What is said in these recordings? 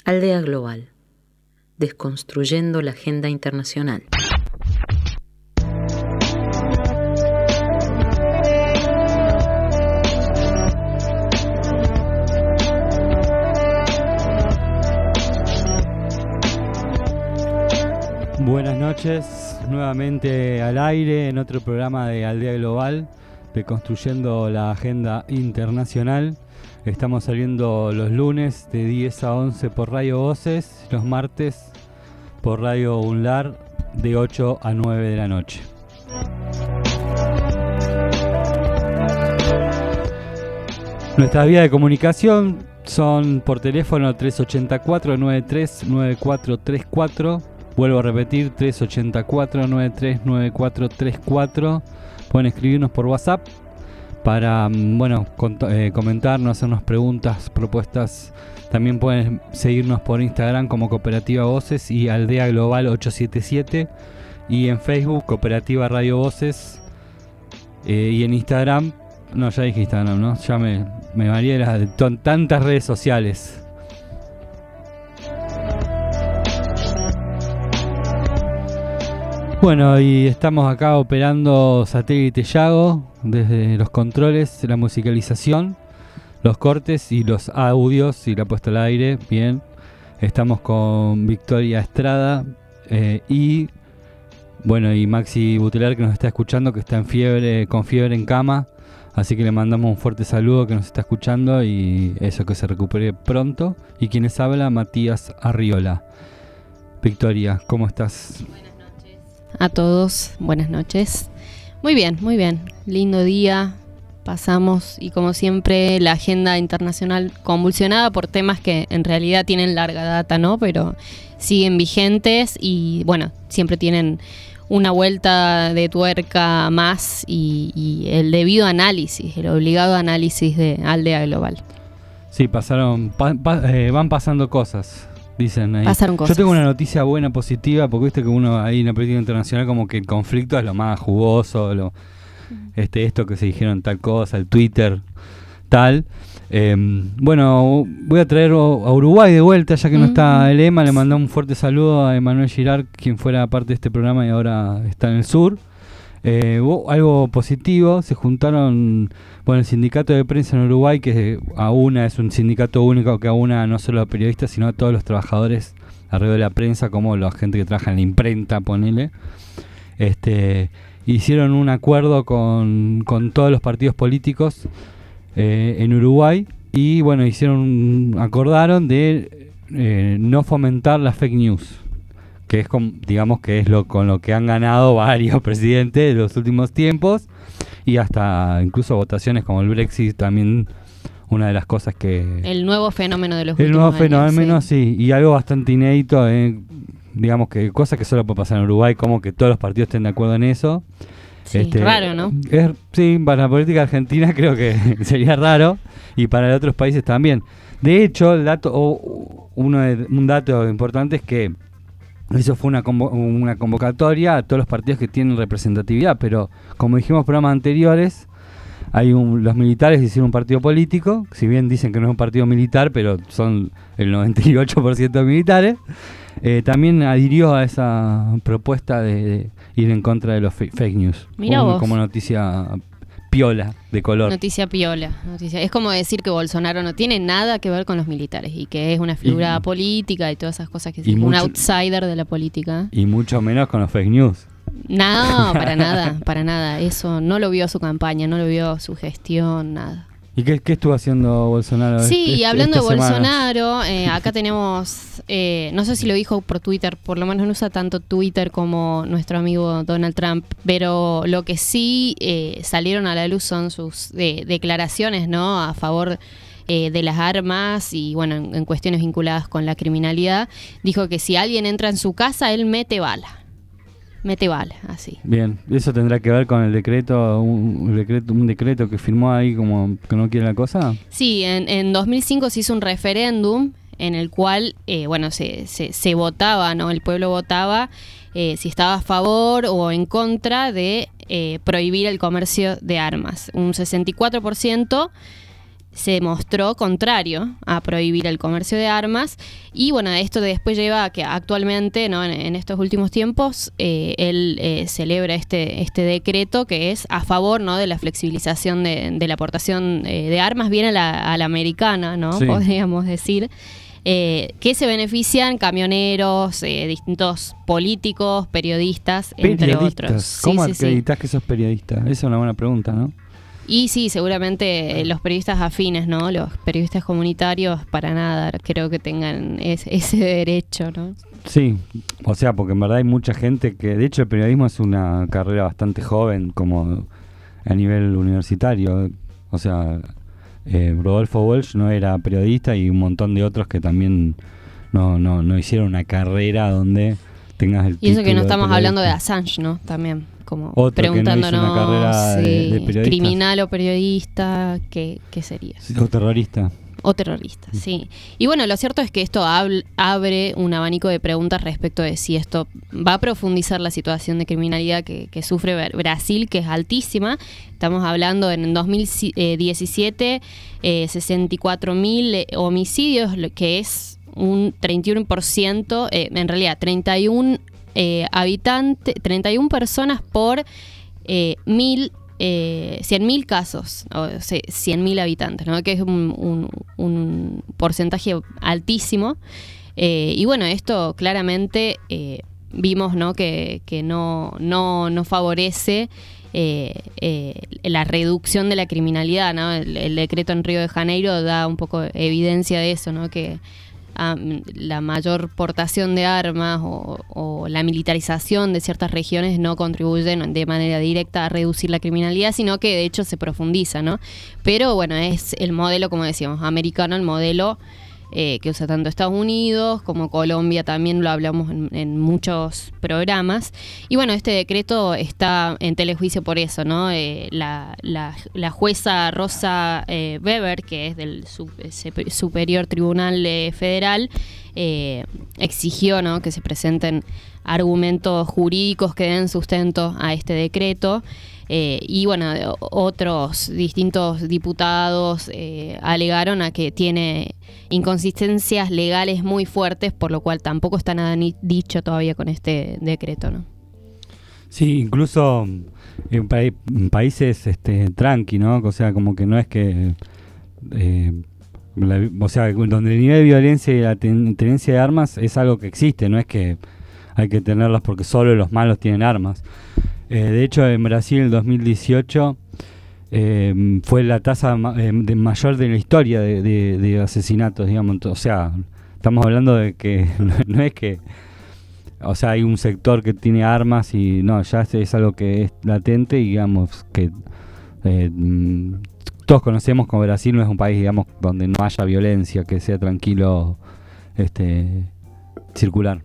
Aldea Global, desconstruyendo la agenda internacional. Buenas noches, nuevamente al aire en otro programa de Aldea Global, reconstruyendo la agenda internacional. Estamos saliendo los lunes de 10 a 11 por Radio Voces, los martes por Radio UNLAR de 8 a 9 de la noche. Nuestras vías de comunicación son por teléfono 384-939434. Vuelvo a repetir, 384-939434. Pueden escribirnos por WhatsApp para comentarnos, hacernos preguntas, propuestas. También pueden seguirnos por Instagram como Cooperativa Voces y Aldea Global 877. Y en Facebook, Cooperativa Radio Voces. Y en Instagram, no, ya dije Instagram, ¿no? Ya me mareé de tantas redes sociales. Bueno, y estamos acá operando Satélite Yago desde los controles, la musicalización, los cortes y los audios y la puesta al aire. Bien, estamos con Victoria Estrada y Maxi Butelar, que nos está escuchando, que está con fiebre en cama. Así que le mandamos un fuerte saludo, que nos está escuchando y eso, que se recupere pronto. Y quienes habla, Matías Arriola. Victoria, ¿cómo estás? A todos, buenas noches. Muy bien, lindo día, pasamos y como siempre la agenda internacional convulsionada por temas que en realidad tienen larga data, ¿no? Pero siguen vigentes y bueno, siempre tienen una vuelta de tuerca más y el debido análisis, el obligado análisis de Aldea Global. Sí, van pasando cosas. Dicen ahí. Pasaron cosas. Yo tengo una noticia buena, positiva, porque viste que uno ahí en la política internacional como que el conflicto es lo más jugoso, esto que se dijeron tal cosa, el Twitter, tal. Voy a traer a Uruguay de vuelta, ya que no está el EMA. Le mandamos un fuerte saludo a Emanuel Girard, quien fuera parte de este programa y ahora está en el sur. Algo positivo, se juntaron el sindicato de prensa en Uruguay, que AUNA es un sindicato único que aúna no solo a periodistas, sino a todos los trabajadores alrededor de la prensa, como la gente que trabaja en la imprenta, ponele. Hicieron un acuerdo con todos los partidos políticos en Uruguay y acordaron de no fomentar las fake news, que es con lo que han ganado varios presidentes de los últimos tiempos, y hasta incluso votaciones como el Brexit, también una de las cosas que... El nuevo fenómeno de los últimos años. El nuevo fenómeno, sí, y algo bastante inédito, que cosas que solo puede pasar en Uruguay, como que todos los partidos estén de acuerdo en eso. Sí, raro, ¿no? Sí, para la política argentina creo que sería raro, y para otros países también. De hecho, un dato importante es que eso fue una convocatoria a todos los partidos que tienen representatividad, pero como dijimos en programas anteriores, los militares hicieron un partido político, si bien dicen que no es un partido militar, pero son el 98% militares. También adhirió a esa propuesta de ir en contra de los fake news. Mirá vos. Como noticia piola, de color. Noticia piola. Es como decir que Bolsonaro no tiene nada que ver con los militares y que es una figura política y todas esas cosas, que es un outsider de la política. Y mucho menos con los fake news. No, para nada. Eso no lo vio su campaña, no lo vio su gestión, nada. ¿Y qué estuvo haciendo Bolsonaro? Sí, hablando de Bolsonaro, acá tenemos, no sé si lo dijo por Twitter, por lo menos no usa tanto Twitter como nuestro amigo Donald Trump, pero lo que sí salieron a la luz son sus declaraciones, ¿no?, a favor de las armas y en cuestiones vinculadas con la criminalidad. Dijo que si alguien entra en su casa, él mete bala, así. Bien, ¿eso tendrá que ver con el decreto, un decreto que firmó ahí como que no quiere la cosa? Sí, en 2005 se hizo un referéndum en el cual, se votaba, ¿no? El pueblo votaba si estaba a favor o en contra de prohibir el comercio de armas. Un 64% se mostró contrario a prohibir el comercio de armas, y bueno, esto después lleva a que actualmente, ¿no? en estos últimos tiempos, él celebra este decreto que es a favor, ¿no? de la flexibilización de la aportación de armas, bien a la americana, ¿no? Sí. Podríamos decir. Que se benefician camioneros, distintos políticos, periodistas, entre otros. ¿Cómo acreditas que sos periodista? Esa es una buena pregunta, ¿no? Y sí, seguramente los periodistas afines, ¿no? Los periodistas comunitarios, para nada creo que tengan ese derecho, ¿no? Sí, o sea, porque en verdad hay mucha gente que... De hecho, el periodismo es una carrera bastante joven, como a nivel universitario. O sea... Rodolfo Walsh no era periodista y un montón de otros que también no hicieron una carrera donde tengas el título. Y eso que no estamos hablando de Assange, ¿no? También, como otro preguntándonos que no hizo una carrera de periodista. Criminal o periodista, ¿qué sería? O terrorista. O terrorista, sí. Y bueno, lo cierto es que esto abre un abanico de preguntas respecto de si esto va a profundizar la situación de criminalidad que sufre Brasil, que es altísima. Estamos hablando en 2017, 64.000 homicidios, que es un 31%, en realidad 31 personas por 100.000 casos, o sea, 100.000 habitantes, ¿no? Que es un porcentaje altísimo. Y bueno, esto claramente vimos, ¿no? que no favorece la reducción de la criminalidad, ¿no? El decreto en Río de Janeiro da un poco evidencia de eso, ¿no? Que la mayor portación de armas o la militarización de ciertas regiones no contribuyen de manera directa a reducir la criminalidad, sino que de hecho se profundiza, ¿no? Pero bueno, es el modelo, como decíamos, americano, el modelo que usa tanto Estados Unidos como Colombia, también lo hablamos en muchos programas. Y bueno, este decreto está en telejuicio por eso, ¿no? La jueza Rosa Weber, que es del Superior Tribunal Federal, exigió, ¿no? que se presenten argumentos jurídicos que den sustento a este decreto. Y bueno, otros distintos diputados alegaron a que tiene inconsistencias legales muy fuertes, por lo cual tampoco está nada dicho todavía con este decreto, ¿no? Sí, incluso en países tranqui, ¿no? O sea, como que no es que... o sea, donde el nivel de violencia y la tenencia de armas es algo que existe, no es que hay que tenerlas porque solo los malos tienen armas. De hecho, en Brasil en 2018 fue la tasa mayor de la historia de asesinatos, digamos. O sea, estamos hablando de que no es que... O sea, hay un sector que tiene armas y no, ya es algo que es latente y digamos que todos conocemos como Brasil no es un país, digamos, donde no haya violencia, que sea tranquilo circular.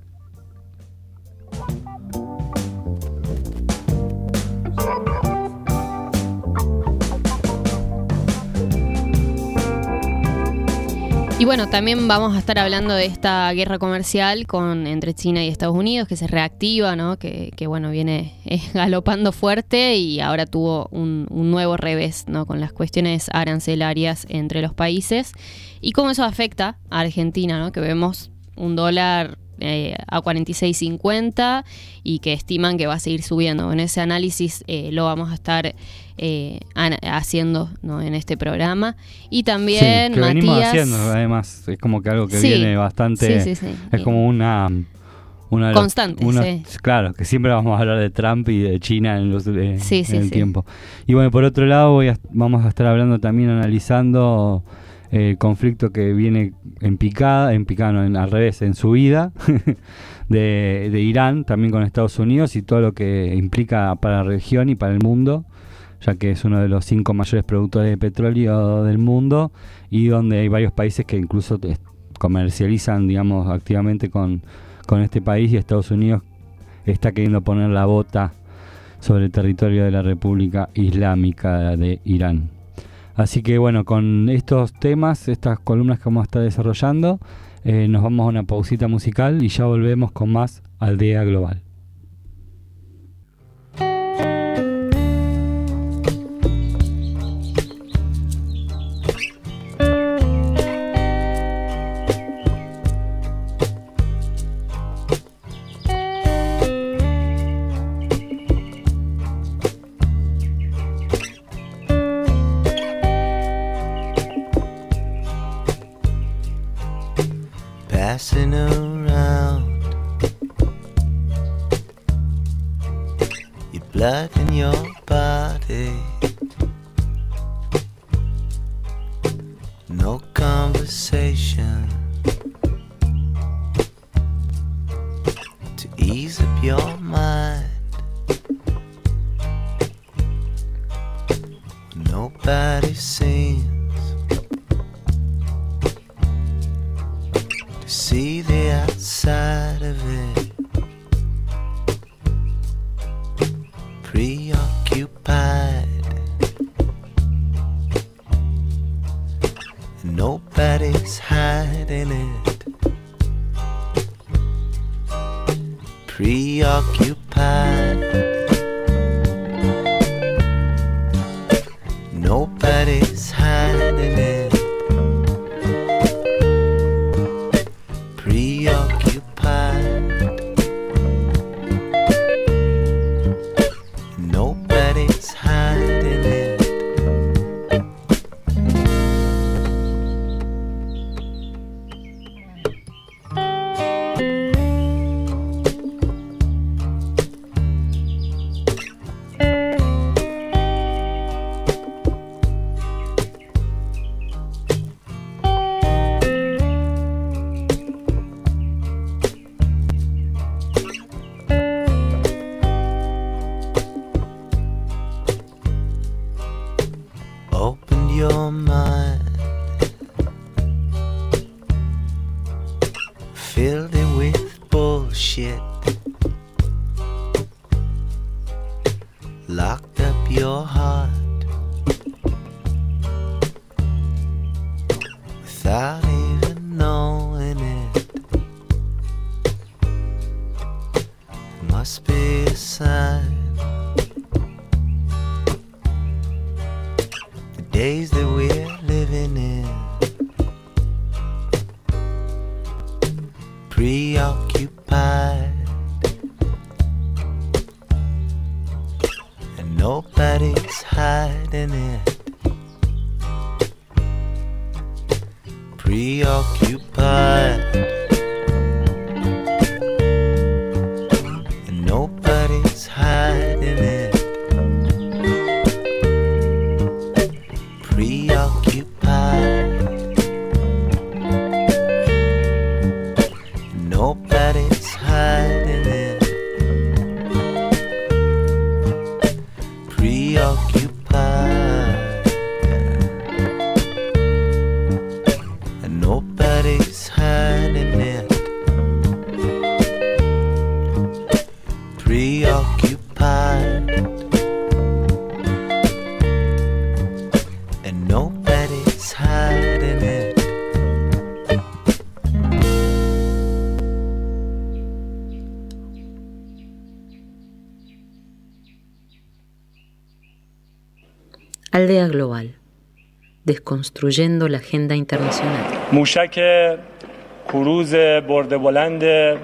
Y bueno, también vamos a estar hablando de esta guerra comercial entre China y Estados Unidos, que se reactiva, ¿no? Que bueno, viene galopando fuerte y ahora tuvo un nuevo revés, ¿no? Con las cuestiones arancelarias entre los países y cómo eso afecta a Argentina, ¿no? Que vemos un dólar a 46.50 y que estiman que va a seguir subiendo. En ese análisis lo vamos a estar haciendo, ¿no? en este programa. Y también, sí, que Matías... venimos haciendo, además, es como que algo que viene bastante... Sí. Es como una constante, claro, que siempre vamos a hablar de Trump y de China en el tiempo. Y bueno, por otro lado vamos a estar hablando también, analizando el conflicto que viene al revés, en subida de Irán, también con Estados Unidos y todo lo que implica para la región y para el mundo, ya que es uno de los 5 mayores productores de petróleo del mundo y donde hay varios países que incluso comercializan, digamos, activamente con este país, y Estados Unidos está queriendo poner la bota sobre el territorio de la República Islámica de Irán. Así que bueno, con estos temas, estas columnas que vamos a estar desarrollando, nos vamos a una pausita musical y ya volvemos con más Aldea Global. passing around. Your blood in your body. No conversation to ease up your mind. Nobody seems to see the outside of it. Preoccupied, and nobody's hiding it. Preoccupied, nobody's hiding it. Preoccupied, nobody's hiding it. Open your mind, filled it with bullshit. Locked up your heart without even knowing it. Must be a sign. The days that we're living in, preoccupied, and nobody's hiding it. Preoccupied, and nobody's hiding it. Preoccupied, nobody's hiding it. Preoccupied, and nobody's hiding it. Preoccupied, and nobody's hiding it. Aldea Global. Desconstruyendo la agenda internacional. موشک کروز برده بلند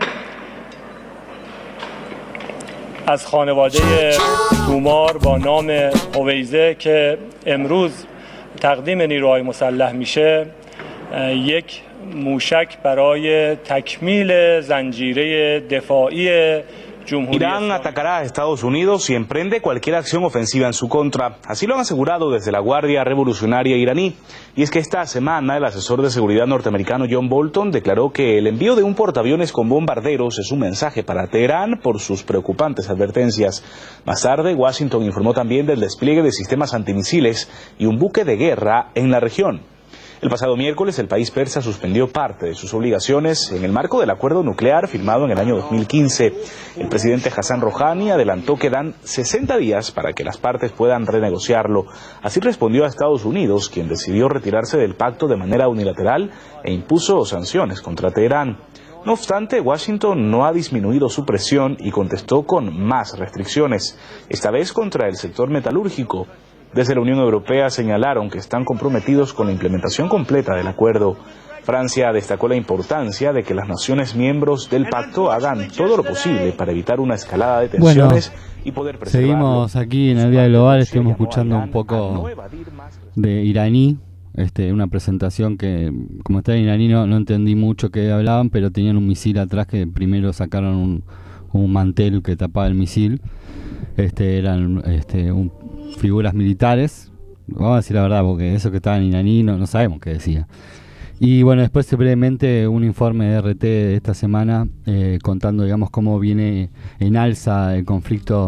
از خانواده تومار با نام هویزه که امروز تقدیم نیروهای مسلح میشه، یک موشک برای تکمیل زنجیره دفاعی Irán atacará a Estados Unidos y emprende cualquier acción ofensiva en su contra. Así lo han asegurado desde la Guardia Revolucionaria iraní. Y es que esta semana el asesor de seguridad norteamericano John Bolton declaró que el envío de un portaaviones con bombarderos es un mensaje para Teherán por sus preocupantes advertencias. Más tarde, Washington informó también del despliegue de sistemas antimisiles y un buque de guerra en la región. El pasado miércoles, el país persa suspendió parte de sus obligaciones en el marco del acuerdo nuclear firmado en el año 2015. El presidente Hassan Rouhani adelantó que dan 60 días para que las partes puedan renegociarlo. Así respondió a Estados Unidos, quien decidió retirarse del pacto de manera unilateral e impuso sanciones contra Teherán. No obstante, Washington no ha disminuido su presión y contestó con más restricciones, esta vez contra el sector metalúrgico. Desde la Unión Europea señalaron que están comprometidos con la implementación completa del acuerdo. Francia destacó la importancia de que las naciones miembros del pacto hagan todo lo posible para evitar una escalada de tensiones y poder preservarlo. Seguimos aquí en el Día Global, estuvimos escuchando un poco de iraní una presentación que, como está en iraní, no entendí mucho qué hablaban, pero tenían un misil atrás que primero sacaron un mantel que tapaba el misil. Eran figuras militares, vamos a decir la verdad, porque eso que estaba en iraní no sabemos qué decía. Y bueno, después brevemente un informe de RT de esta semana contando, digamos, cómo viene en alza el conflicto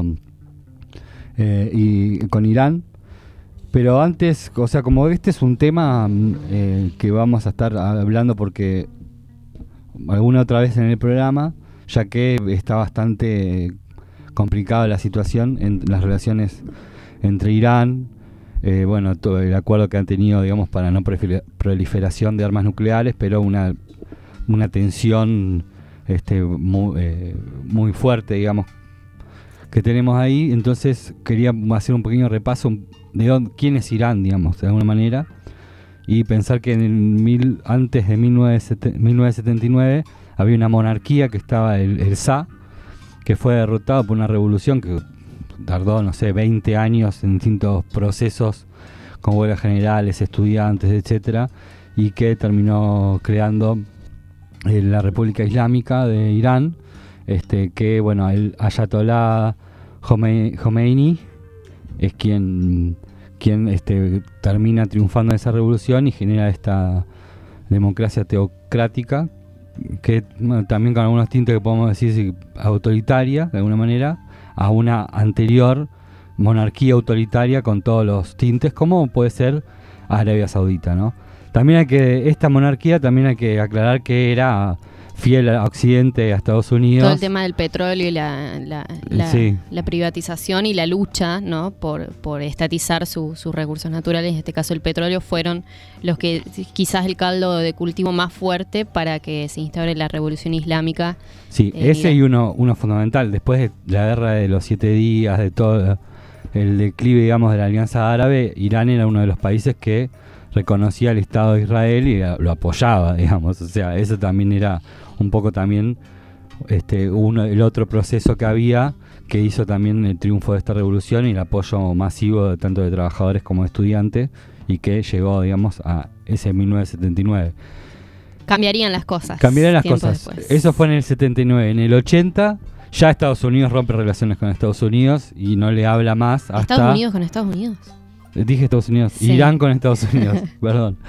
con Irán. Pero antes, o sea, como este es un tema que vamos a estar hablando porque alguna otra vez en el programa, ya que está bastante complicada la situación en las relaciones entre Irán, todo el acuerdo que han tenido, digamos, para no proliferación de armas nucleares, pero una tensión muy fuerte, digamos, que tenemos ahí. Entonces quería hacer un pequeño repaso de quién es Irán, digamos, de alguna manera, y pensar que antes de 1979 había una monarquía que estaba el Shah, que fue derrotado por una revolución que tardó, 20 años en distintos procesos con huelgas generales, estudiantes, etcétera, y que terminó creando la República Islámica de Irán, que el Ayatollah Khomeini es quien termina triunfando en esa revolución y genera esta democracia teocrática que también con algunos tintes que podemos decir autoritaria de alguna manera, a una anterior monarquía autoritaria con todos los tintes, como puede ser Arabia Saudita, ¿no? Esta monarquía también hay que aclarar que era fiel a Occidente, a Estados Unidos. Todo el tema del petróleo y la privatización y la lucha, ¿no?, por estatizar sus recursos naturales, en este caso el petróleo, fueron los que quizás el caldo de cultivo más fuerte para que se instaure la revolución islámica. Sí, ese y uno fundamental. Después de la guerra de los 7 días, de todo el declive, digamos, de la Alianza Árabe, Irán era uno de los países que reconocía el Estado de Israel y lo apoyaba, digamos. O sea, eso también era un poco también el otro proceso que había, que hizo también el triunfo de esta revolución y el apoyo masivo tanto de trabajadores como de estudiantes, y que llegó, digamos, a ese 1979. Cambiarían las cosas. Después. Eso fue en el 79. En el 80 ya Estados Unidos rompe relaciones con Estados Unidos y no le habla más hasta... ¿Estados Unidos con Estados Unidos? Dije Estados Unidos. Sí. Irán con Estados Unidos, perdón.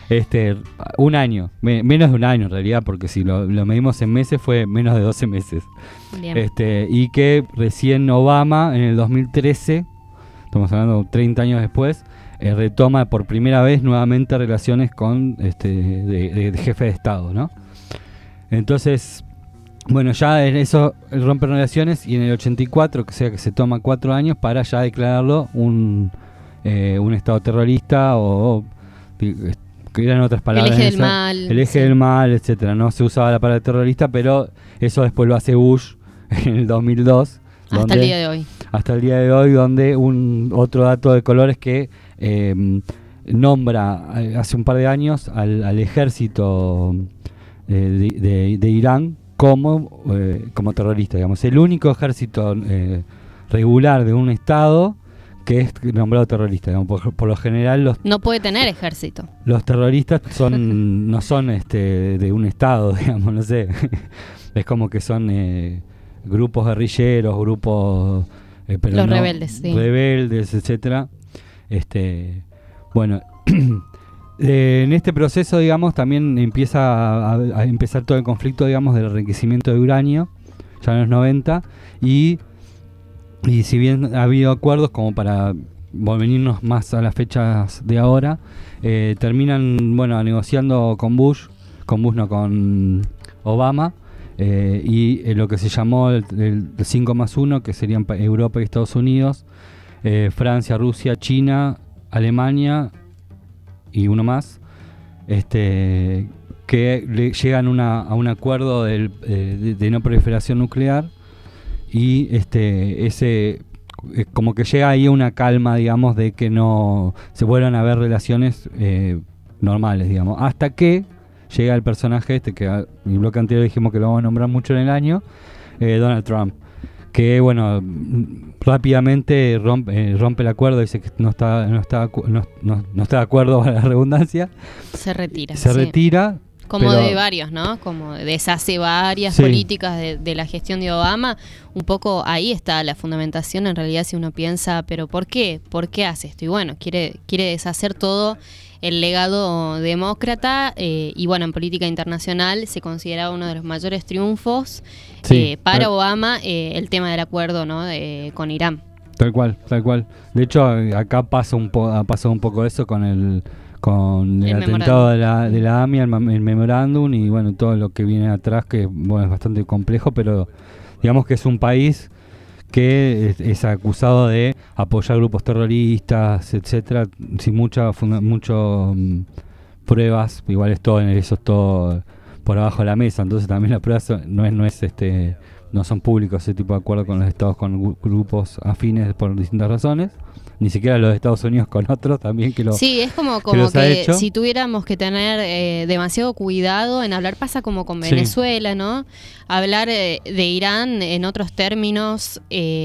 Un año, menos de un año en realidad, porque si lo medimos en meses fue menos de 12 meses. Bien. Y que recién Obama en el 2013, estamos hablando 30 años después, retoma por primera vez nuevamente relaciones con de jefe de Estado, ¿no? Entonces, ya en eso rompe relaciones, y en el 84, que se toma 4 años para ya declararlo un Estado terrorista, o que eran otras palabras. El eje del mal. El eje del mal, etcétera. No se usaba la palabra terrorista, pero eso después lo hace Bush en el 2002. Hasta el día de hoy. Hasta el día de hoy, donde otro dato de color es que nombra hace un par de años al ejército de Irán como terrorista, digamos. El único ejército regular de un Estado que es nombrado terrorista, digamos. Por lo general no puede tener ejército. Los terroristas no son de un Estado, digamos, no sé. Es como que son grupos guerrilleros, grupos los rebeldes, sí. Rebeldes, etcétera. En este proceso, digamos, también empieza a empezar todo el conflicto, digamos, del enriquecimiento de uranio, ya en los 90, y si bien ha habido acuerdos como para venirnos más a las fechas de ahora, terminan negociando con Obama, y lo que se llamó el 5+1, que serían Europa y Estados Unidos, Francia, Rusia, China, Alemania y uno más, que llegan a un acuerdo de no proliferación nuclear, y como que llega ahí una calma, digamos, de que no se vuelvan a ver relaciones normales, digamos, hasta que llega el personaje que en el bloque anterior dijimos que lo vamos a nombrar mucho en el año, Donald Trump, que bueno, rápidamente rompe el acuerdo, dice que no está de acuerdo con la redundancia. Se retira. Se retira. Como de varios, ¿no? Como deshace varias políticas de la gestión de Obama. Un poco ahí está la fundamentación, en realidad, si uno piensa, ¿pero por qué? ¿Por qué hace esto? Y bueno, quiere deshacer todo el legado demócrata y bueno, en política internacional se consideraba uno de los mayores triunfos para Obama el tema del acuerdo, ¿no? Con Irán. Tal cual. De hecho, acá ha pasado un poco eso con el atentado de la AMIA, el memorándum y bueno, todo lo que viene atrás, que bueno, es bastante complejo, pero digamos que es un país que es acusado de apoyar grupos terroristas, etcétera, sin muchas pruebas. Igual eso es todo por abajo de la mesa, entonces también las pruebas no son públicos, ese tipo de acuerdo con los estados, con grupos afines por distintas razones. Ni siquiera los Estados Unidos con otros también que lo Sí, es como que si tuviéramos que tener demasiado cuidado en hablar, pasa como con Venezuela, ¿no? Hablar de Irán en otros términos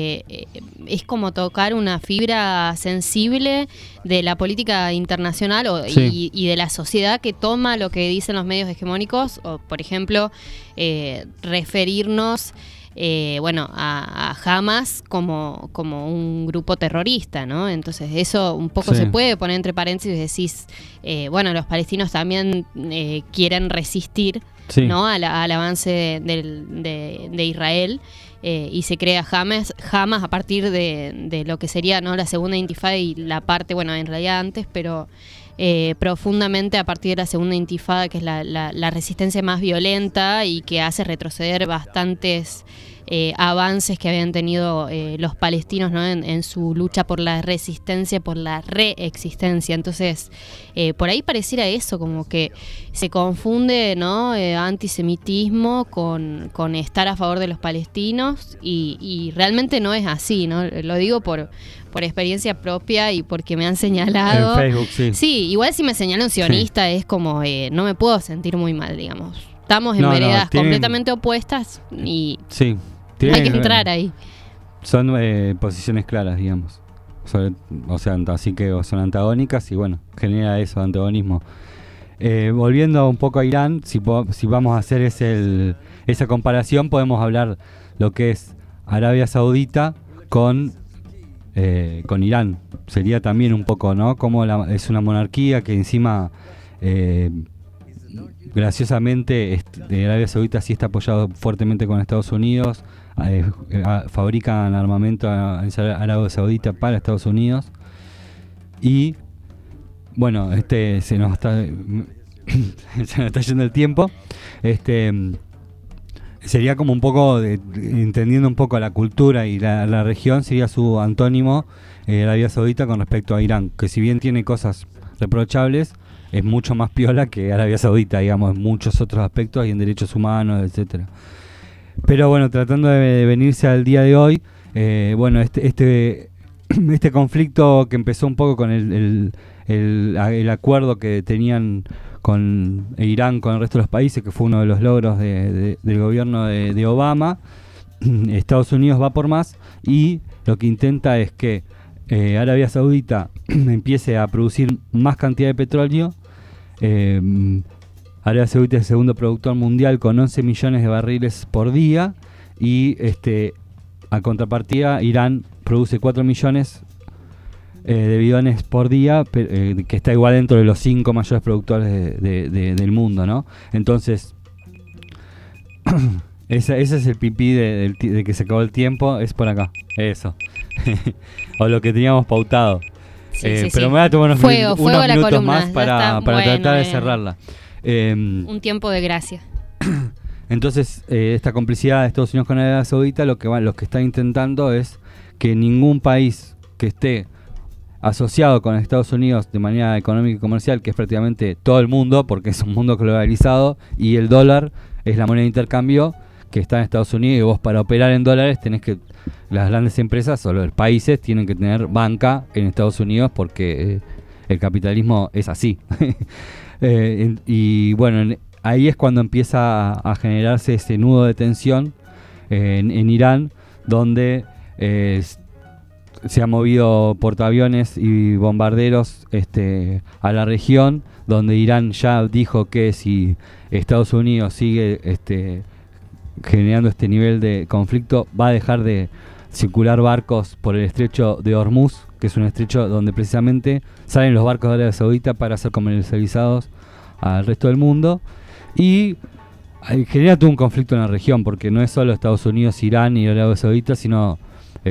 es como tocar una fibra sensible de la política internacional y de la sociedad que toma lo que dicen los medios hegemónicos, o por ejemplo, referirnos a Hamas como un grupo terrorista, ¿no? Entonces eso un poco se puede poner entre paréntesis y decís, los palestinos también quieren resistir, ¿no? al avance de Israel, y se crea Hamas a partir de lo que sería, ¿no? La segunda intifada y la parte, en realidad antes, pero profundamente a partir de la segunda intifada, que es la resistencia más violenta y que hace retroceder bastantes avances que habían tenido los palestinos, ¿no? en su lucha por la resistencia, por la reexistencia. Entonces, por ahí pareciera eso, como que se confunde, ¿no? Antisemitismo con estar a favor de los palestinos y realmente no es así, ¿no? Lo digo por experiencia propia y porque me han señalado. En Facebook, Sí, igual si me señalan sionista es como, no me puedo sentir muy mal, digamos. Estamos en veredas completamente opuestas y hay que entrar ahí. Son posiciones claras, digamos. Así que son antagónicas y bueno, genera eso, antagonismo. Volviendo un poco a Irán, si vamos a hacer esa comparación, podemos hablar lo que es Arabia Saudita con Irán. Sería también un poco, ¿no? Como es una monarquía que encima, graciosamente, Arabia Saudita sí está apoyado fuertemente con Estados Unidos. Fabrican armamento en Arabia Saudita para Estados Unidos. Y bueno, se nos está yendo el tiempo. Sería como un poco, entendiendo un poco la cultura y la región, sería su antónimo Arabia Saudita con respecto a Irán, que si bien tiene cosas reprochables, es mucho más piola que Arabia Saudita, digamos, en muchos otros aspectos y en derechos humanos, etcétera. Pero bueno, tratando de venirse al día de hoy, este conflicto que empezó un poco con el acuerdo que tenían con Irán, con el resto de los países, que fue uno de los logros del gobierno de Obama. Estados Unidos va por más y lo que intenta es que Arabia Saudita empiece a producir más cantidad de petróleo. Arabia Saudita es el segundo productor mundial con 11 millones de barriles por día y a contrapartida Irán produce 4 millones de bidones por día, que está igual dentro de los 5 mayores productores del mundo, ¿no? Entonces, ese es el pipí de que se acabó el tiempo, es por acá, eso. O lo que teníamos pautado. Pero me voy a tomar unos minutos más para tratar de cerrarla. Un tiempo de gracia. Entonces, esta complicidad de Estados Unidos con Arabia Saudita, lo que está intentando es que ningún país que esté asociado con Estados Unidos de manera económica y comercial, que es prácticamente todo el mundo, porque es un mundo globalizado y el dólar es la moneda de intercambio que está en Estados Unidos, y vos para operar en dólares las grandes empresas o los países tienen que tener banca en Estados Unidos porque el capitalismo es así. Y bueno, ahí es cuando empieza a generarse ese nudo de tensión en Irán, donde se han movido portaaviones y bombarderos a la región, donde Irán ya dijo que si Estados Unidos sigue generando este nivel de conflicto, va a dejar de circular barcos por el estrecho de Hormuz, que es un estrecho donde precisamente salen los barcos de Arabia Saudita para ser comercializados al resto del mundo, y genera todo un conflicto en la región, porque no es solo Estados Unidos, Irán y Arabia Saudita, sino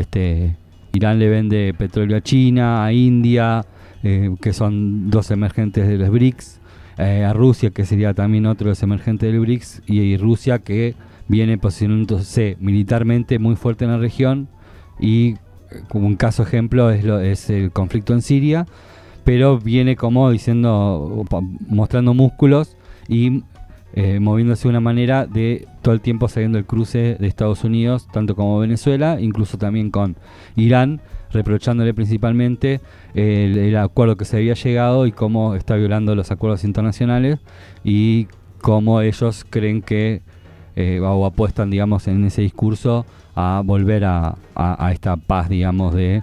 Irán le vende petróleo a China, a India, que son dos emergentes de los BRICS, a Rusia, que sería también otro de los emergentes del BRICS, y Rusia, que viene posicionándose militarmente muy fuerte en la región, y como un caso ejemplo es el conflicto en Siria, pero viene como diciendo, mostrando músculos y moviéndose de una manera de todo el tiempo saliendo el cruce de Estados Unidos, tanto como Venezuela, incluso también con Irán, reprochándole principalmente el acuerdo que se había llegado y cómo está violando los acuerdos internacionales, y cómo ellos creen que o apuestan, digamos, en ese discurso a volver a esta paz, digamos, de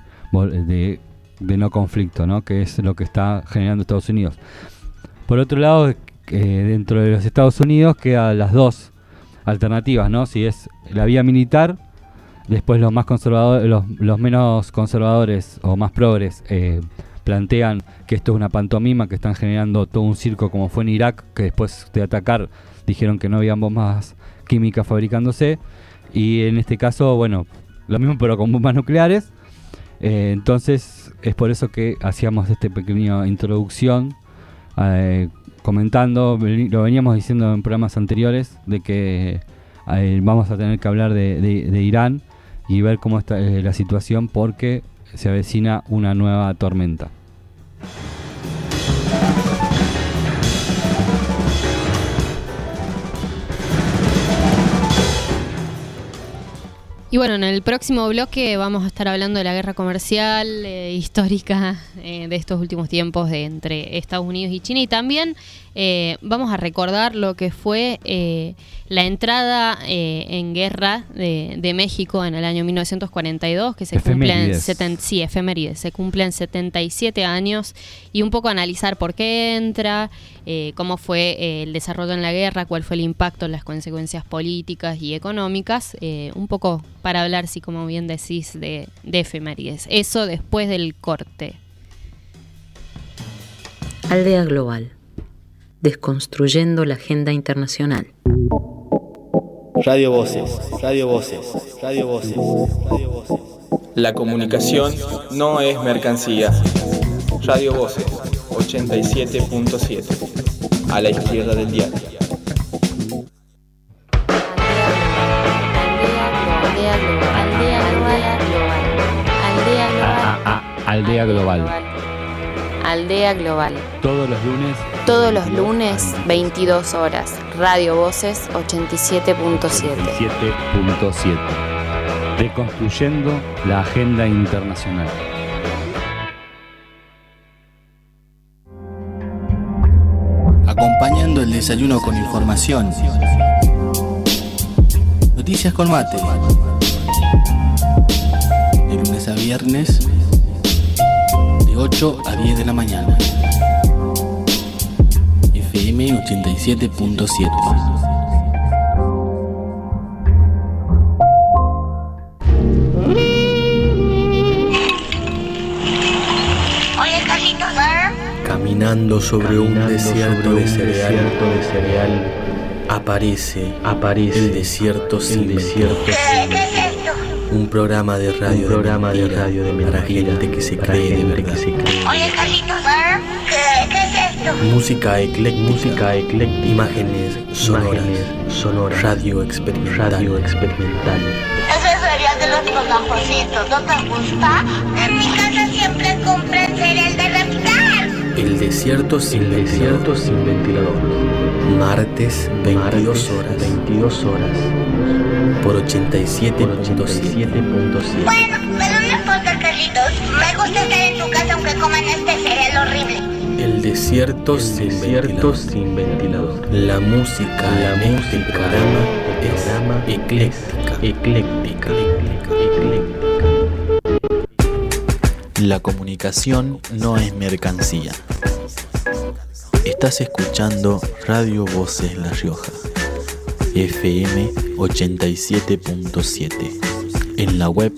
no conflicto, ¿no? Que es lo que está generando Estados Unidos. Por otro lado, dentro de los Estados Unidos quedan las dos alternativas, ¿no? Si es la vía militar, después los más conservadores, los menos conservadores o más progres plantean que esto es una pantomima, que están generando todo un circo como fue en Irak, que después de atacar dijeron que no habían bombas químicas fabricándose, y en este caso, bueno, lo mismo pero con bombas nucleares. Entonces es por eso que hacíamos esta pequeña introducción comentando, lo veníamos diciendo en programas anteriores, de que vamos a tener que hablar de Irán y ver cómo está la situación, porque se avecina una nueva tormenta. Y bueno, en el próximo bloque vamos a estar hablando de la guerra comercial histórica de estos últimos tiempos entre Estados Unidos y China, y también vamos a recordar lo que fue la entrada en guerra de México en el año 1942, que se cumplen efemérides, se cumplen 77 años, y un poco analizar por qué entra, cómo fue el desarrollo en la guerra, cuál fue el impacto, las consecuencias políticas y económicas, un poco para hablar, sí, como bien decís, de efemérides. Eso después del corte. Aldea Global. Desconstruyendo la agenda internacional. Radio Voces, Radio Voces, Radio Voces, Radio Voces. La comunicación no es mercancía. Radio Voces, 87.7. A la izquierda del diario. Aldea Global. Aldea Global. Todos los lunes, 22 horas. Radio Voces 87.7. Deconstruyendo la agenda internacional. Acompañando el desayuno con información. Noticias con mate. De lunes a viernes, de 8 a 10 de la mañana. FM 87.7. Caminando sobre un desierto de cereal, aparece el desierto sin desierto. ¿Qué es esto? Un programa de radio de para gente que se cree de verdad. Oye, Carlitos, ¿qué es esto? Música ecléctica, imágenes sonoras, radio experimental. Ese cereal de los pegajoncitos, ¿no te gusta? En mi casa siempre compran cereal de Reptar. El desierto sin ventilador. Martes, 22 horas. Por 87.7. Bueno, pero no importa, Carlitos. Me gusta estar en tu casa aunque coman este cereal horrible. El desierto sin ventilador. La música del programa es ecléctica. La comunicación no es mercancía. Estás escuchando Radio Voces La Rioja, FM 87.7, en la web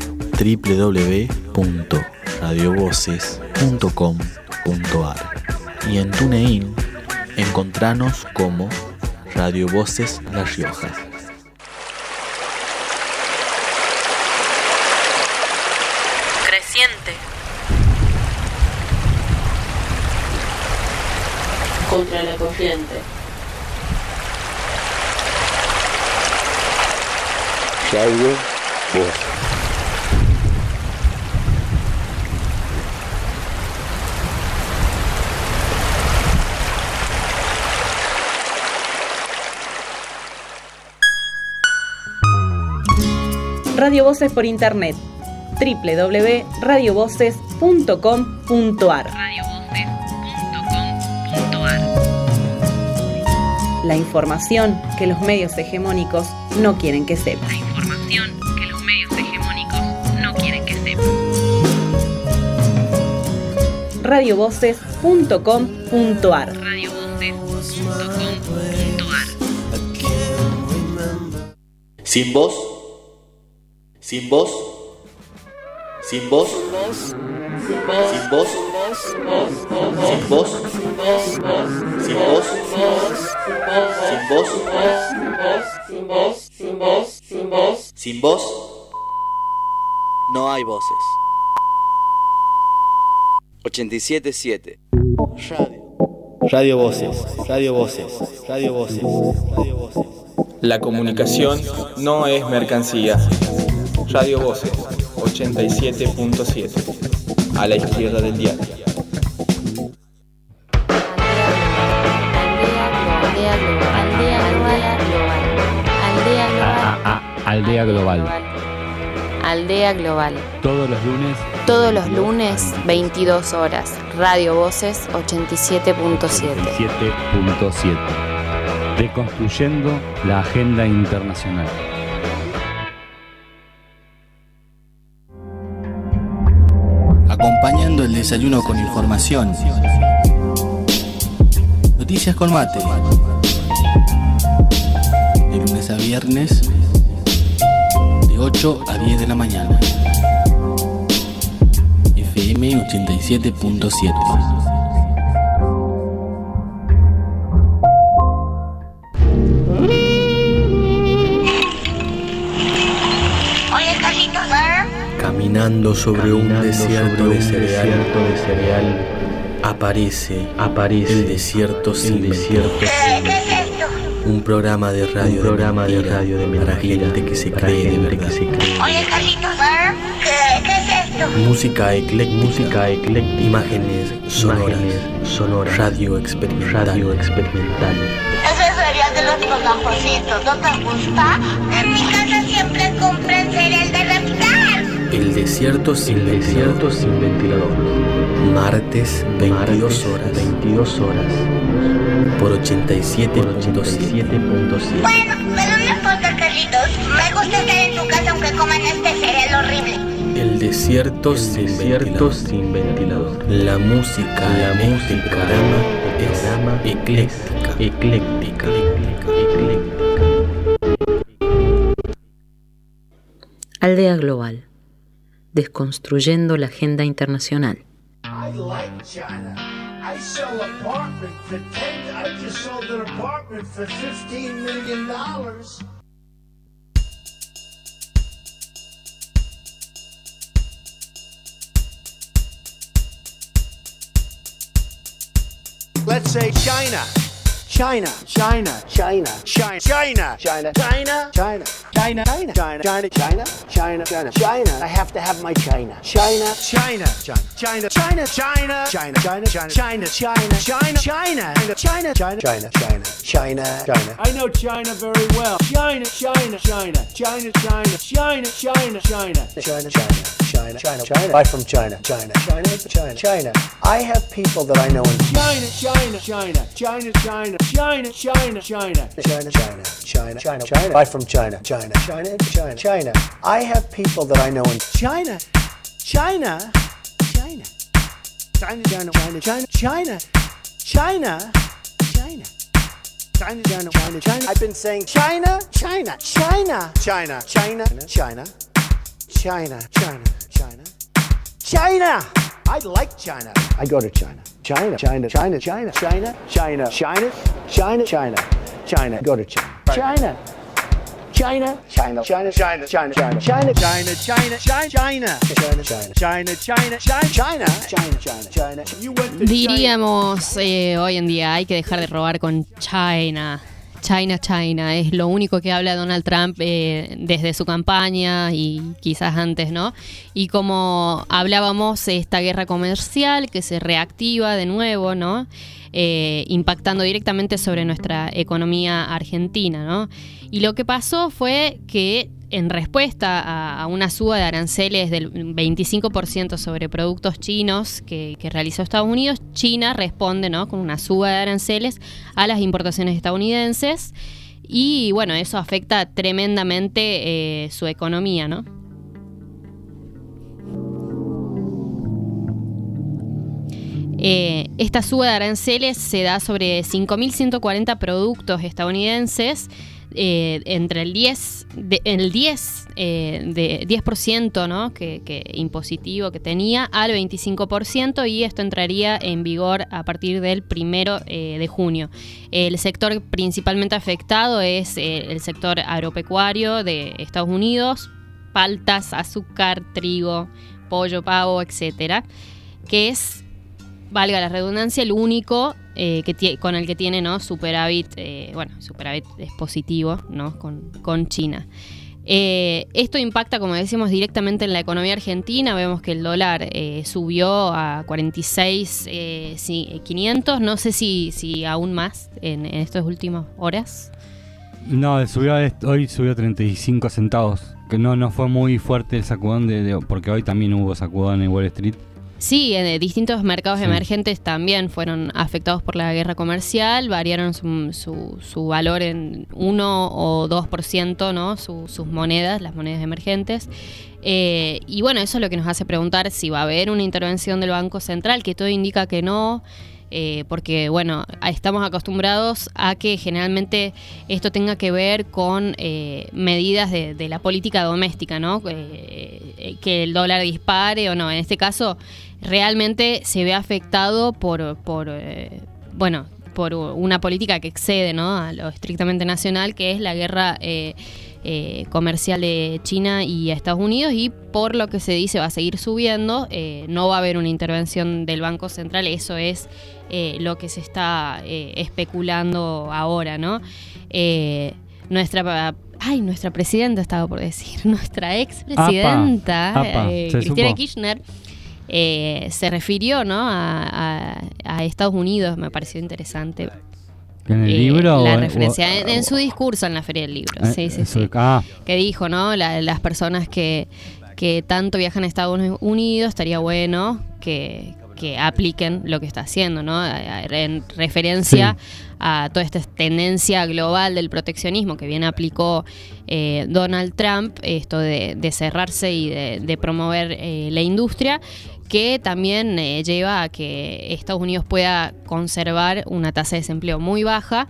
www.radiovoces.com.ar y en TuneIn encontranos como Radio Voces La Rioja. Creciente. Contra la corriente. Radio Voces. Radio Voces por internet. www.radiovoces.com.ar. La información que los medios hegemónicos no quieren que sepa. Radiovoces.com.ar. Sin voz, sin voz, sin voz, sin voz, sin voz, sin voz, sin voz, no hay voces. 87.7 Radio Voces, Radio Voces, Radio Voces, Radio Voces. La comunicación no es mercancía. Radio Voces, 87.7, a la izquierda del diario. Aldea Global. Aldea Global. Todos los lunes, 22 horas. Radio Voces 87.7. Deconstruyendo la agenda internacional. Acompañando el desayuno con información. Noticias con mate. De lunes a viernes, de 8 a 10 de la mañana. FM 87.7. Caminando sobre un desierto de cereal, aparece el desierto sin desierto. ¿Qué es esto? Un programa de radio de mentira, para gente que se cree de verdad. Oye, Carlitos, ¿qué es esto? Música ecléctica, imágenes sonoras, radio experimental. Ese cereal de los pegajoncitos, ¿no te gusta? En mi casa siempre compran cereal de Reptar. El desierto sin ventilador. Martes 22 horas. Por 87.7. Bueno, pero no importa, Carlitos. Me gusta estar en tu casa aunque coman este cereal horrible. El desierto sin ventilador. La música del programa es ecléctica. Aldea Global. Desconstruyendo la agenda internacional. I like China. I sell apartment for 10. I just sold an apartment for $15 million. Let's say China. China. I have to have my China. China. I know China very well. China. Buy from China. I have people that I know in China. Buy from China. I have people that I know in China. China. China, China, China, China, China, China, China. China, China, China, China. I've been saying China, China, China, China, China, China, China, China, China, China. I like China. I go to China. China, China, China, China, China, China, China, China, China, China. Go to China. China. China, China, China, China, China, China, China, China, China, China, China, China, China, China, China, China, China. Diríamos hoy en día hay que dejar de robar con China. China, China, es lo único que habla Donald Trump desde su campaña y quizás antes, ¿no? Y como hablábamos, esta guerra comercial que se reactiva de nuevo, ¿no? Impactando directamente sobre nuestra economía argentina, ¿no? Y lo que pasó fue que en respuesta a una suba de aranceles del 25% sobre productos chinos que realizó Estados Unidos, China responde, ¿no?, con una suba de aranceles a las importaciones estadounidenses y bueno, eso afecta tremendamente su economía, ¿no? Esta suba de aranceles se da sobre 5.140 productos estadounidenses, entre el 10%, ¿no?, que impositivo que tenía al 25%, y esto entraría en vigor a partir del 1 de junio. El sector principalmente afectado es el sector agropecuario de Estados Unidos, paltas, azúcar, trigo, pollo, pavo, etcétera, que es, valga la redundancia, el único con el que tiene, ¿no?, superávit, superávit es positivo, ¿no?, con China. Esto impacta, como decimos, directamente en la economía argentina. Vemos que el dólar subió a 46.500, no sé si aún más en estas últimas horas. No, hoy subió 35 centavos, que no fue muy fuerte el sacudón porque hoy también hubo sacudón en Wall Street. Sí, distintos mercados emergentes también fueron afectados por la guerra comercial, variaron su valor en 1 o 2%, ¿no?, sus monedas, las monedas emergentes. Y bueno, eso es lo que nos hace preguntar si va a haber una intervención del Banco Central, que todo indica que no, porque bueno, estamos acostumbrados a que generalmente esto tenga que ver con medidas de la política doméstica, ¿no? Que el dólar dispare o no. En este caso realmente se ve afectado por una política que excede, ¿no?, a lo estrictamente nacional, que es la guerra comercial de China y Estados Unidos, y por lo que se dice va a seguir subiendo. No va a haber una intervención del Banco Central, eso es lo que se está especulando ahora, ¿no? Nuestra presidenta, estaba por decir, nuestra expresidenta, Cristina Kirchner, se refirió, ¿no?, a Estados Unidos. Me pareció interesante. ¿En el libro? La referencia en su discurso en la Feria del Libro. Sí. Que dijo, ¿no?, las personas que tanto viajan a Estados Unidos, estaría bueno que apliquen lo que está haciendo, ¿no? En referencia a toda esta tendencia global del proteccionismo que bien aplicó Donald Trump, esto de cerrarse y de promover la industria, que también lleva a que Estados Unidos pueda conservar una tasa de desempleo muy baja,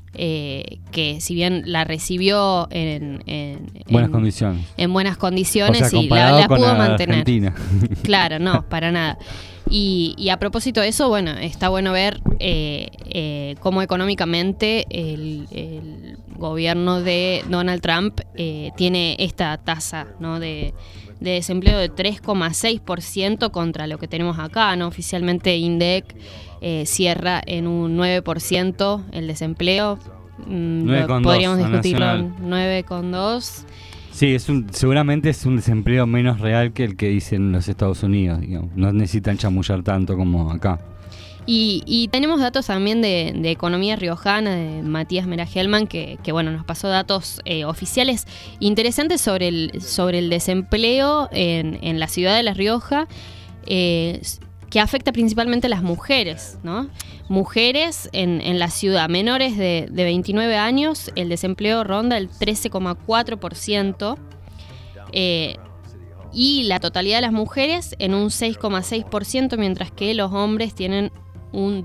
que si bien la recibió en buenas condiciones. En buenas condiciones, o sea, y la pudo mantener. Argentina. Claro, no, para nada. Y a propósito de eso, bueno, está bueno ver cómo económicamente el gobierno de Donald Trump tiene esta tasa, ¿no?, de desempleo de 3,6% contra lo que tenemos acá, ¿no? Oficialmente INDEC cierra en un 9% el desempleo. 9,2, podríamos discutirlo en 9,2%. Sí, seguramente es un desempleo menos real que el que dicen los Estados Unidos, digamos. No necesitan chamullar tanto como acá. Y tenemos datos también de economía riojana, de Matías Mera-Hellman, que bueno, nos pasó datos oficiales interesantes sobre el desempleo en la ciudad de La Rioja, que afecta principalmente a las mujeres, ¿no? Mujeres en la ciudad, menores de 29 años, el desempleo ronda el 13,4%. y la totalidad de las mujeres en un 6,6%, mientras que los hombres tienen un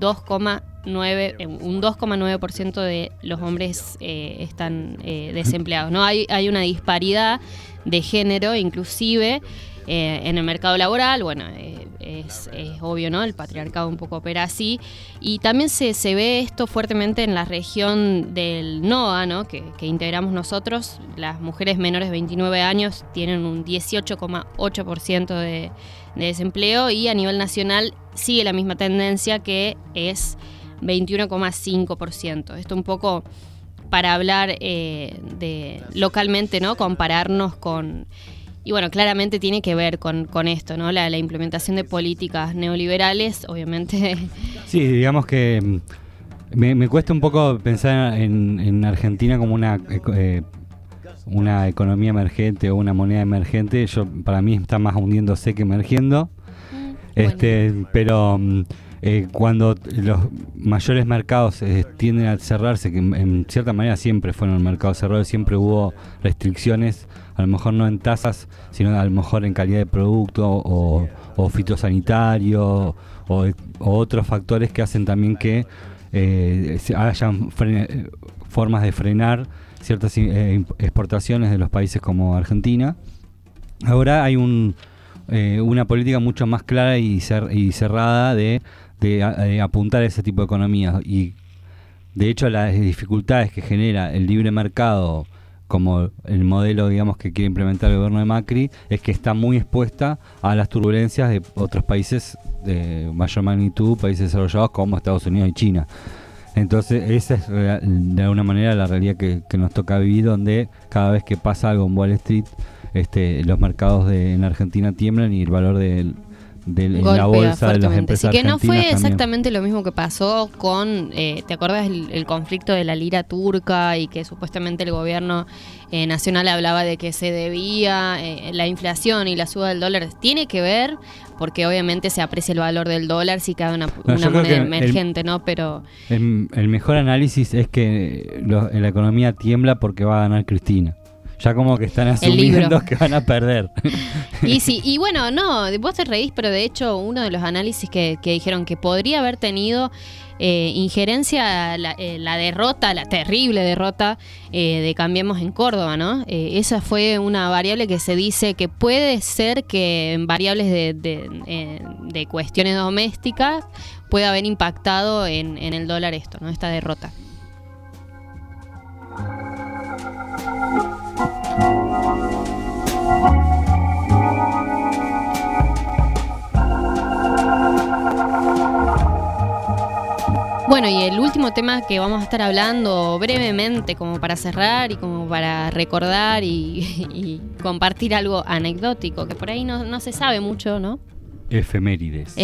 2,9% de los hombres están desempleados, ¿no? Hay una disparidad de género, inclusive en el mercado laboral. Bueno, es obvio, ¿no? El patriarcado un poco opera así. Y también se ve esto fuertemente en la región del NOA, ¿no? Que integramos nosotros. Las mujeres menores de 29 años tienen un 18,8% de desempleo, y a nivel nacional sigue la misma tendencia, que es 21,5%. Esto un poco para hablar de localmente, ¿no? Compararnos con... Y bueno, claramente tiene que ver con esto, ¿no? La implementación de políticas neoliberales, obviamente. Sí, digamos que me cuesta un poco pensar en Argentina como una economía emergente o una moneda emergente. Para mí está más hundiéndose que emergiendo. Pero cuando los mayores mercados tienden a cerrarse, que en cierta manera siempre fueron mercados cerrados, siempre hubo restricciones, a lo mejor no en tasas, sino a lo mejor en calidad de producto o fitosanitario o otros factores que hacen también que hayan formas de frenar ciertas exportaciones de los países como Argentina. Ahora hay una política mucho más clara y cerrada de apuntar a ese tipo de economías, y de hecho las dificultades que genera el libre mercado como el modelo, digamos, que quiere implementar el gobierno de Macri, es que está muy expuesta a las turbulencias de otros países de mayor magnitud, países desarrollados como Estados Unidos y China. Entonces esa es de alguna manera la realidad que nos toca vivir, donde cada vez que pasa algo en Wall Street, los mercados en Argentina tiemblan y el valor en la bolsa de las empresas así que no fue también. Exactamente lo mismo que pasó con, ¿te acuerdas el conflicto de la lira turca, y que supuestamente el gobierno nacional hablaba de que se debía la inflación y la suba del dólar? Tiene que ver, porque obviamente se aprecia el valor del dólar si cae una moneda emergente, ¿no? Pero el mejor análisis es que la economía tiembla porque va a ganar Cristina. Ya como que están asumiendo que van a perder. Y sí, y bueno, no, vos te reís, pero de hecho uno de los análisis que dijeron que podría haber tenido injerencia la derrota, la terrible derrota de Cambiemos en Córdoba, ¿no? Esa fue una variable que se dice que puede ser que en variables de cuestiones domésticas pueda haber impactado en el dólar esto, ¿no? Esta derrota. Bueno, y el último tema que vamos a estar hablando brevemente, como para cerrar y como para recordar y compartir algo anecdótico, que por ahí no se sabe mucho, ¿no? Efemérides.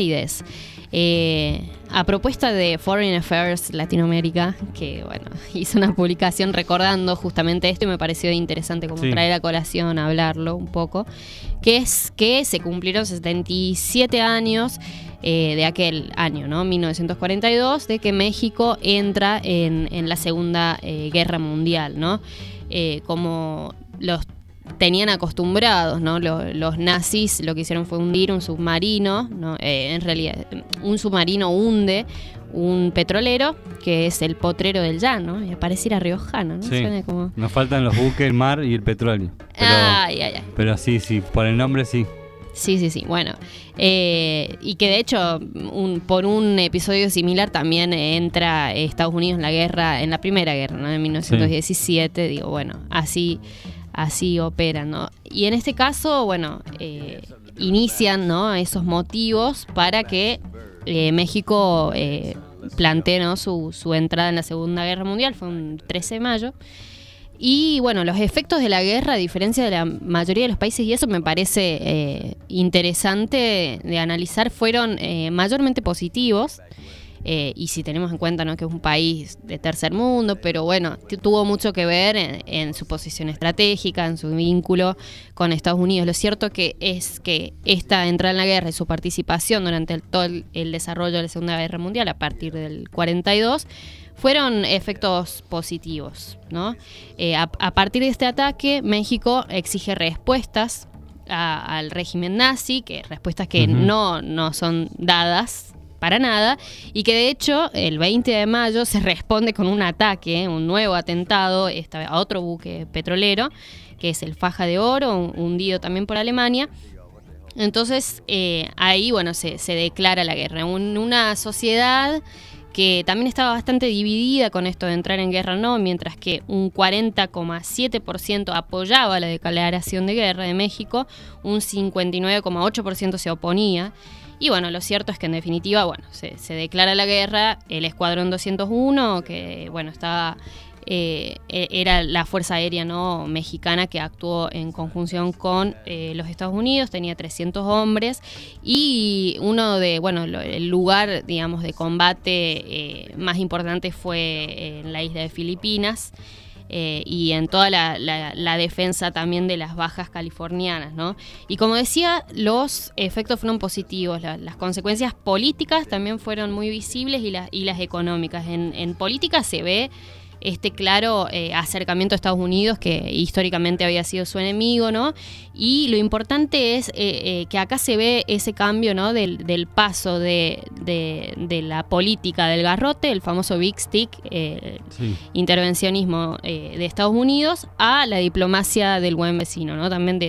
A propuesta de Foreign Affairs Latinoamérica, que bueno, hizo una publicación recordando justamente esto, y me pareció interesante como traer a colación, hablarlo un poco, que es que se cumplieron 77 años de aquel año, ¿no? 1942, de que México entra en la Segunda Guerra Mundial, ¿no? Como los tenían acostumbrados, ¿no? Los nazis lo que hicieron fue hundir un submarino, ¿no? En realidad, un submarino hunde un petrolero, que es el Potrero del Llano, y pareciera riojano, ¿no? Sí. Suena como... Nos faltan los buques, el mar y el petróleo. Pero sí, por el nombre sí. Sí, bueno. Y que de hecho, por un episodio similar también entra Estados Unidos en la guerra, en la Primera Guerra, ¿no? En 1917, sí. Digo, bueno, así operan, ¿no? Y en este caso, bueno, inician, ¿no?, esos motivos para que México plantee, ¿no?, su entrada en la Segunda Guerra Mundial. Fue un 13 de mayo. Y bueno, los efectos de la guerra, a diferencia de la mayoría de los países, y eso me parece interesante de analizar, fueron mayormente positivos. Y si tenemos en cuenta, ¿no?, que es un país de tercer mundo, pero bueno, tuvo mucho que ver en su posición estratégica, en su vínculo con Estados Unidos. Lo cierto es que esta entrada en la guerra y su participación durante todo el desarrollo de la Segunda Guerra Mundial, a partir del 42, fueron efectos positivos, ¿no? A partir de este ataque, México exige respuestas al régimen nazi, que respuestas que no son dadas para nada, y que de hecho el 20 de mayo se responde con un ataque, un nuevo atentado, esta vez a otro buque petrolero, que es el Faja de Oro, hundido también por Alemania. Entonces ahí se declara la guerra. Una sociedad que también estaba bastante dividida con esto de entrar en guerra, ¿no? Mientras que un 40,7% apoyaba la declaración de guerra de México, un 59,8% se oponía. Y bueno, lo cierto es que en definitiva, se declara la guerra. El Escuadrón 201, que estaba era la Fuerza Aérea, ¿no?, mexicana, que actuó en conjunción con los Estados Unidos, tenía 300 hombres, y el lugar, digamos, de combate más importante fue en la isla de Filipinas. Y en toda la defensa también de las bajas californianas, ¿no? Y como decía, los efectos fueron positivos, las consecuencias políticas también fueron muy visibles y las económicas. En política se ve este claro acercamiento a Estados Unidos, que históricamente había sido su enemigo, ¿no? Y lo importante es que acá se ve ese cambio, ¿no?, del paso de la política del garrote, el famoso Big Stick, intervencionismo de Estados Unidos, a la diplomacia del buen vecino, ¿no? También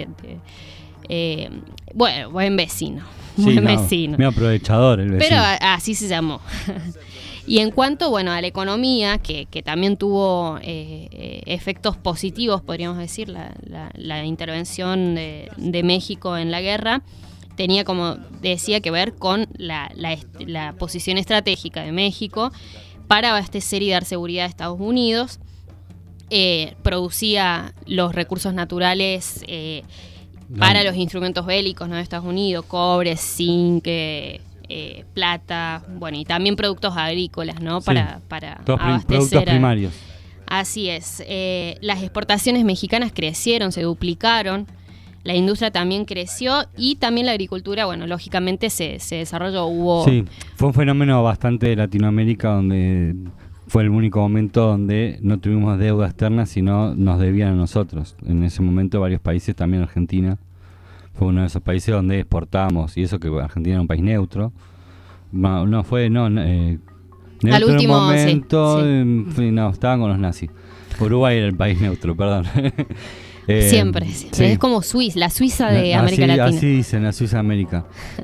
buen vecino. Buen vecino. Muy aprovechador el vecino. Pero así se llamó. Y en cuanto a la economía, que también tuvo efectos positivos, podríamos decir, la intervención de México en la guerra, tenía, como decía, que ver con la posición estratégica de México para abastecer y dar seguridad a Estados Unidos. Producía los recursos naturales para los instrumentos bélicos, ¿no?, de Estados Unidos: cobre, zinc, plata, y también productos agrícolas, ¿no? Para abastecer. Productos primarios. Así es. Las exportaciones mexicanas crecieron, se duplicaron. La industria también creció y también la agricultura, lógicamente se desarrolló. Sí, fue un fenómeno bastante de Latinoamérica, donde fue el único momento donde no tuvimos deuda externa, sino nos debían a nosotros. En ese momento varios países, también Argentina, fue uno de esos países donde exportábamos, y eso que Argentina era un país neutro. Neutro al último momento, sí. Estaban con los nazis. Uruguay era el país neutro, perdón. Siempre. Es como Suiza, la Suiza de América Latina. Así dicen, la Suiza de América.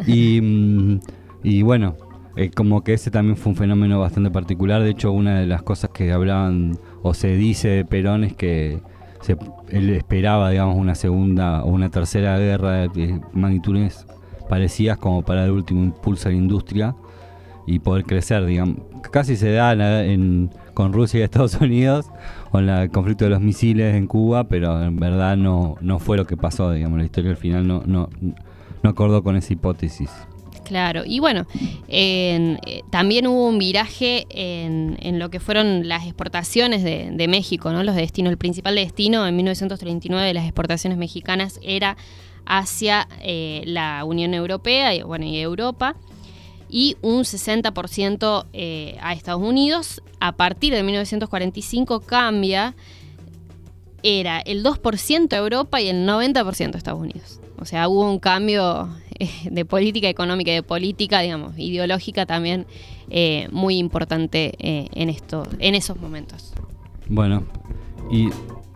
Como que ese también fue un fenómeno bastante particular. De hecho, una de las cosas que hablaban o se dice de Perón es que él esperaba, digamos, una segunda o una tercera guerra de magnitudes parecidas, como para dar último impulso a la industria y poder crecer, digamos. Casi se da con Rusia y Estados Unidos, con el conflicto de los misiles en Cuba, pero en verdad no fue lo que pasó, digamos. La historia al final no acordó con esa hipótesis. Claro, y también hubo un viraje en lo que fueron las exportaciones de México, ¿no? Los destinos. El principal destino en 1939 de las exportaciones mexicanas era hacia la Unión Europea y Europa, y un 60% a Estados Unidos. A partir de 1945 cambia, era el 2% a Europa y el 90% a Estados Unidos. O sea, hubo un cambio de política económica y de política, digamos, ideológica también muy importante en esos momentos. Bueno, y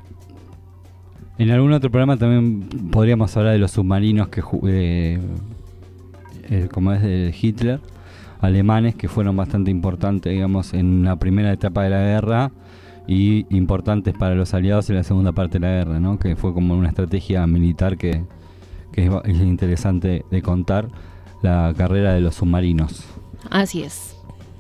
en algún otro programa también podríamos hablar de los submarinos como es de Hitler, alemanes, que fueron bastante importantes, digamos, en la primera etapa de la guerra y importantes para los aliados en la segunda parte de la guerra, ¿no? Que fue como una estrategia militar que es interesante de contar, la carrera de los submarinos. Así es.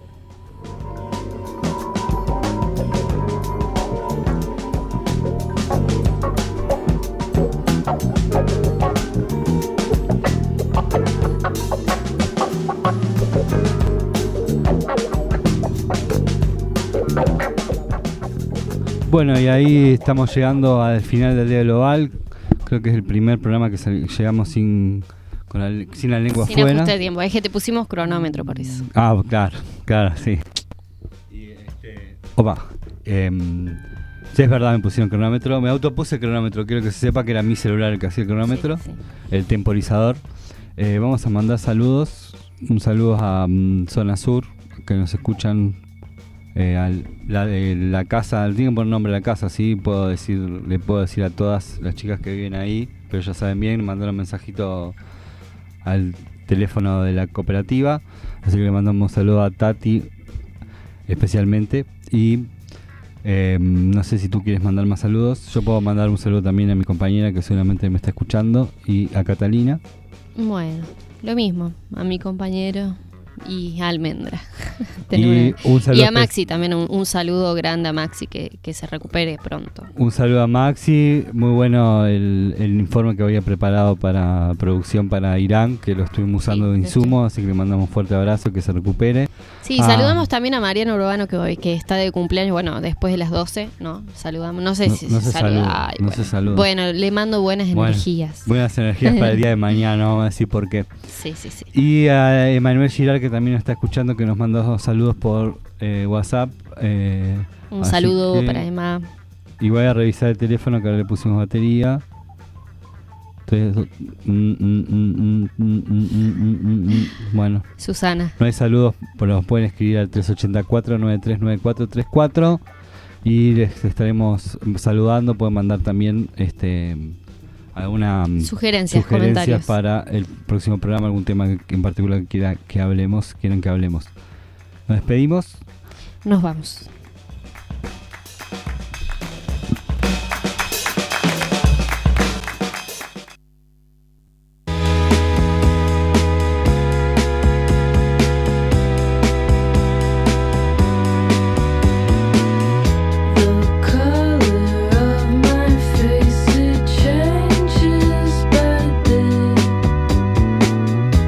Bueno, y ahí estamos llegando al final del Día Global. Creo que es el primer programa que llegamos sin la lengua sin afuera. Sin ajuste de tiempo, es que te pusimos cronómetro por eso. Ah, claro, sí. Sí, es verdad, me pusieron cronómetro. Me autopuse el cronómetro. Quiero que se sepa que era mi celular el que hacía el cronómetro, el temporizador. Vamos a mandar saludos. Un saludo a Zona Sur, que nos escuchan. La casa, tienen por nombre la casa, sí, le puedo decir a todas las chicas que viven ahí, pero ya saben bien, mandaron un mensajito al teléfono de la cooperativa, así que le mandamos un saludo a Tati especialmente. Y no sé si tú quieres mandar más saludos. Yo puedo mandar un saludo también a mi compañera que seguramente me está escuchando, y a Catalina. Bueno, lo mismo, a mi compañero y a Almendra. Y a Maxi también, un saludo grande a Maxi, que se recupere pronto. Un saludo a Maxi, muy bueno el informe que había preparado para producción para Irán, que lo estuvimos usando de insumo, así que le mandamos un fuerte abrazo, que se recupere. Sí, saludamos también a Mariano Urbano, que está de cumpleaños, bueno, después de las 12, ¿no? Saludamos, no sé si se saluda. Se saluda. Bueno, le mando buenas energías. Buenas energías para el día de mañana, vamos a decir por qué. Sí. Y a Emanuel Giral, que también nos está escuchando, que nos mandó saludos por WhatsApp. Un saludo para Emma. Y voy a revisar el teléfono, que ahora le pusimos batería. Bueno, Susana. No hay saludos, pero nos pueden escribir al 384-939434 y les estaremos saludando. Pueden mandar también alguna sugerencias, comentarios para el próximo programa, algún tema en particular que quieran que hablemos. Nos despedimos. Nos vamos.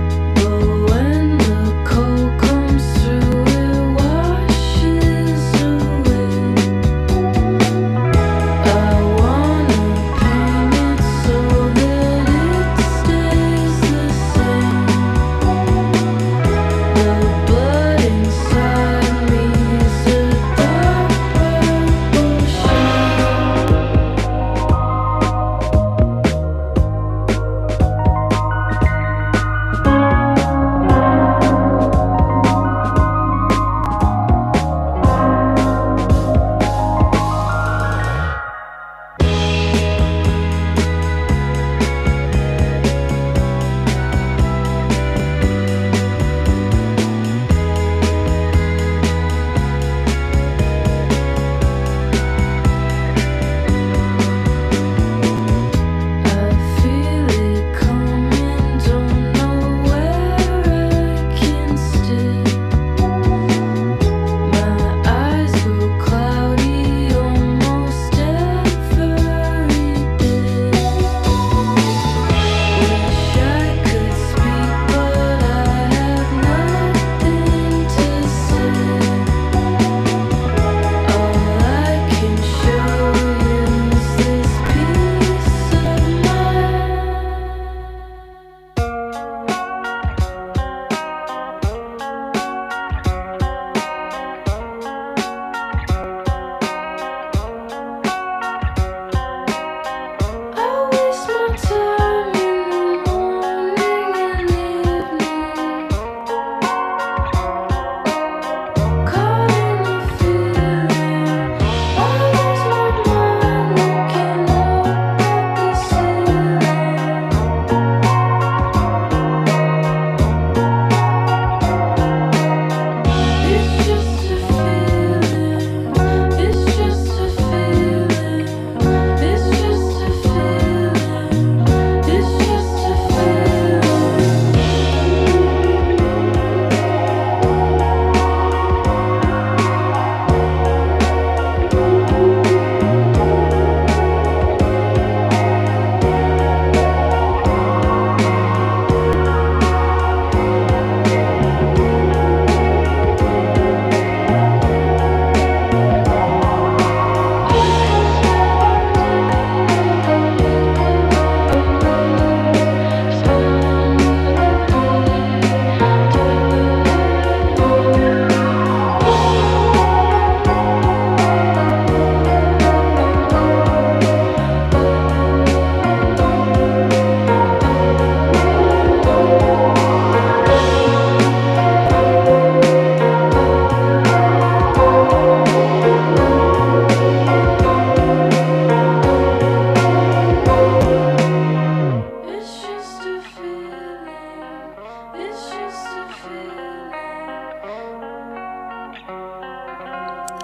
When the cold comes through, it washes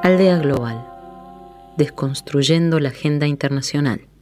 Aldea Global, desconstruyendo la agenda internacional.